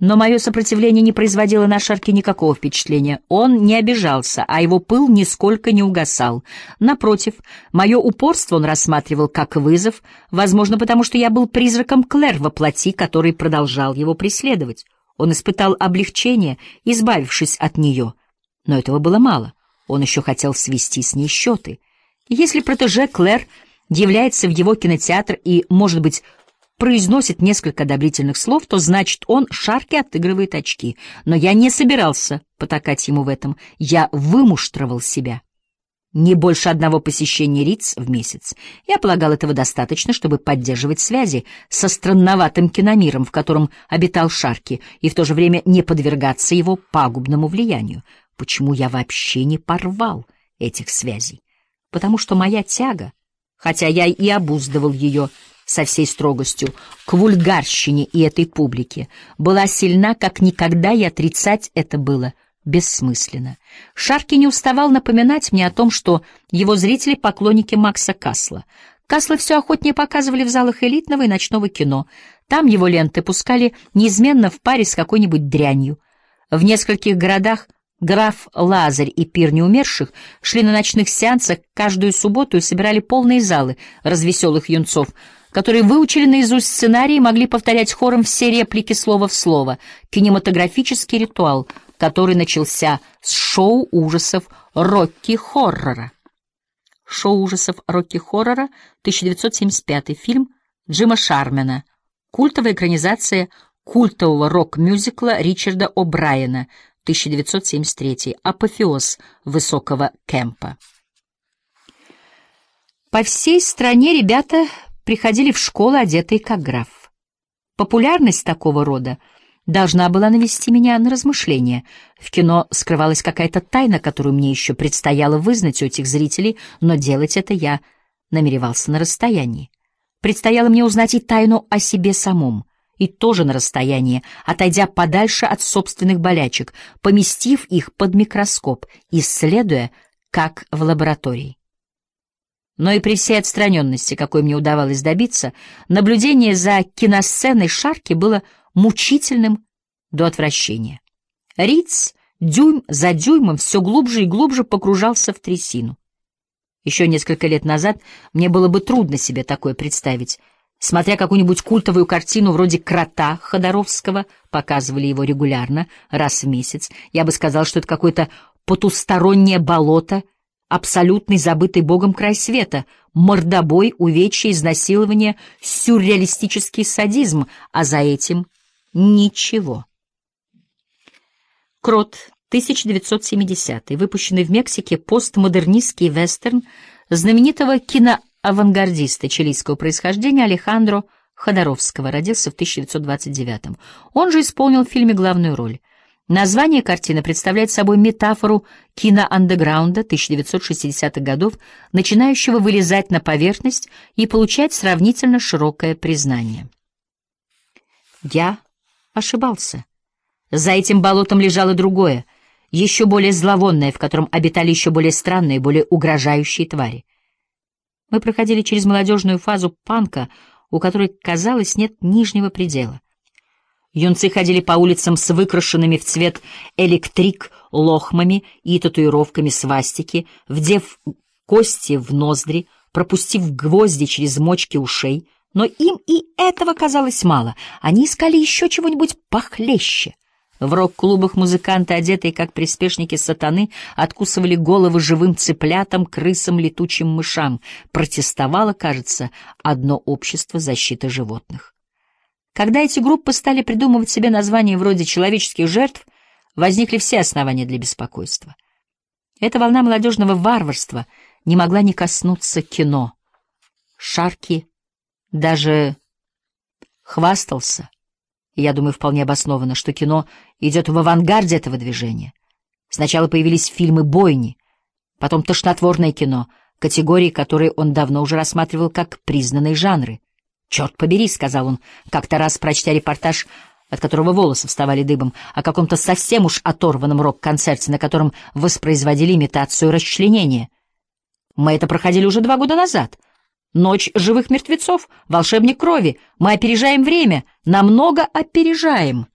Но мое сопротивление не производило на Шарки никакого впечатления. Он не обижался, а его пыл нисколько не угасал. Напротив, мое упорство он рассматривал как вызов, возможно, потому что я был призраком Клэр во плоти, который продолжал его преследовать. Он испытал облегчение, избавившись от нее. Но этого было мало. Он еще хотел свести с ней счеты. Если протеже Клэр является в его кинотеатр и, может быть, произносит несколько одобрительных слов, то значит, он Шарки отыгрывает очки. Но я не собирался потакать ему в этом. Я вымуштровал себя. Не больше одного посещения Риц в месяц. Я полагал, этого достаточно, чтобы поддерживать связи со странноватым киномиром, в котором обитал Шарки, и в то же время не подвергаться его пагубному влиянию. Почему я вообще не порвал этих связей? Потому что моя тяга, хотя я и обуздывал ее со всей строгостью, к вульгарщине и этой публике, была сильна, как никогда, и отрицать это было бессмысленно. Шарки не уставал напоминать мне о том, что его зрители — поклонники Макса Касла. Касла все охотнее показывали в залах элитного и ночного кино. Там его ленты пускали неизменно в паре с какой-нибудь дрянью. В нескольких городах «Граф Лазарь» и «Пир неумерших» шли на ночных сеансах каждую субботу и собирали полные залы развеселых юнцов, которые выучили наизусть сценарий и могли повторять хором все реплики слово в слово. Кинематографический ритуал, который начался с шоу ужасов Рокки-хоррора. Шоу ужасов Рокки-хоррора, 1975 фильм Джима Шармена, культовая экранизация культового рок-мюзикла Ричарда О'Брайена, 1973, апофеоз высокого кэмпа. По всей стране ребята приходили в школу, одетые как граф. Популярность такого рода должна была навести меня на размышления. В кино скрывалась какая-то тайна, которую мне еще предстояло вызнать у этих зрителей, но делать это я намеревался на расстоянии. Предстояло мне узнать и тайну о себе самом, и тоже на расстоянии, отойдя подальше от собственных болячек, поместив их под микроскоп, исследуя, как в лаборатории. Но и при всей отстраненности, какой мне удавалось добиться, наблюдение за киносценой Шарки было мучительным до отвращения. Риц дюйм за дюймом все глубже и глубже погружался в трясину. Еще несколько лет назад мне было бы трудно себе такое представить. Смотря какую-нибудь культовую картину вроде «Крота» Ходоровского, показывали его регулярно, раз в месяц, я бы сказал, что это какое-то потустороннее болото, абсолютный забытый Богом край света, мордобой, увечья, изнасилование, сюрреалистический садизм, а за этим ничего. «Крот», 1970, выпущенный в Мексике постмодернистский вестерн знаменитого киноавангардиста чилийского происхождения Алехандро Ходоровского, родился в 1929. Он же исполнил в фильме главную роль. Название картины представляет собой метафору киноандеграунда 1960-х годов, начинающего вылезать на поверхность и получать сравнительно широкое признание. Я ошибался. За этим болотом лежало другое, еще более зловонное, в котором обитали еще более странные, более угрожающие твари. Мы проходили через молодежную фазу панка, у которой, казалось, нет нижнего предела. Юнцы ходили по улицам с выкрашенными в цвет электрик лохмами и татуировками свастики, вдев кости в ноздри, пропустив гвозди через мочки ушей, но им и этого казалось мало. Они искали еще чего-нибудь похлеще. В рок-клубах музыканты, одетые как приспешники сатаны, откусывали головы живым цыплятам, крысам, летучим мышам. Протестовало, кажется, одно общество защиты животных. Когда эти группы стали придумывать себе названия вроде «человеческих жертв», возникли все основания для беспокойства. Эта волна молодежного варварства не могла не коснуться кино. Шарки даже хвастался, и я думаю, вполне обоснованно, что кино идет в авангарде этого движения. Сначала появились фильмы бойни, потом тошнотворное кино, категории, которые он давно уже рассматривал как признанные жанры. «Черт побери», — сказал он, как-то раз прочтя репортаж, от которого волосы вставали дыбом, о каком-то совсем уж оторванном рок-концерте, на котором воспроизводили имитацию расчленения. «Мы это проходили уже 2 года назад. Ночь живых мертвецов, волшебник крови. Мы опережаем время, намного опережаем».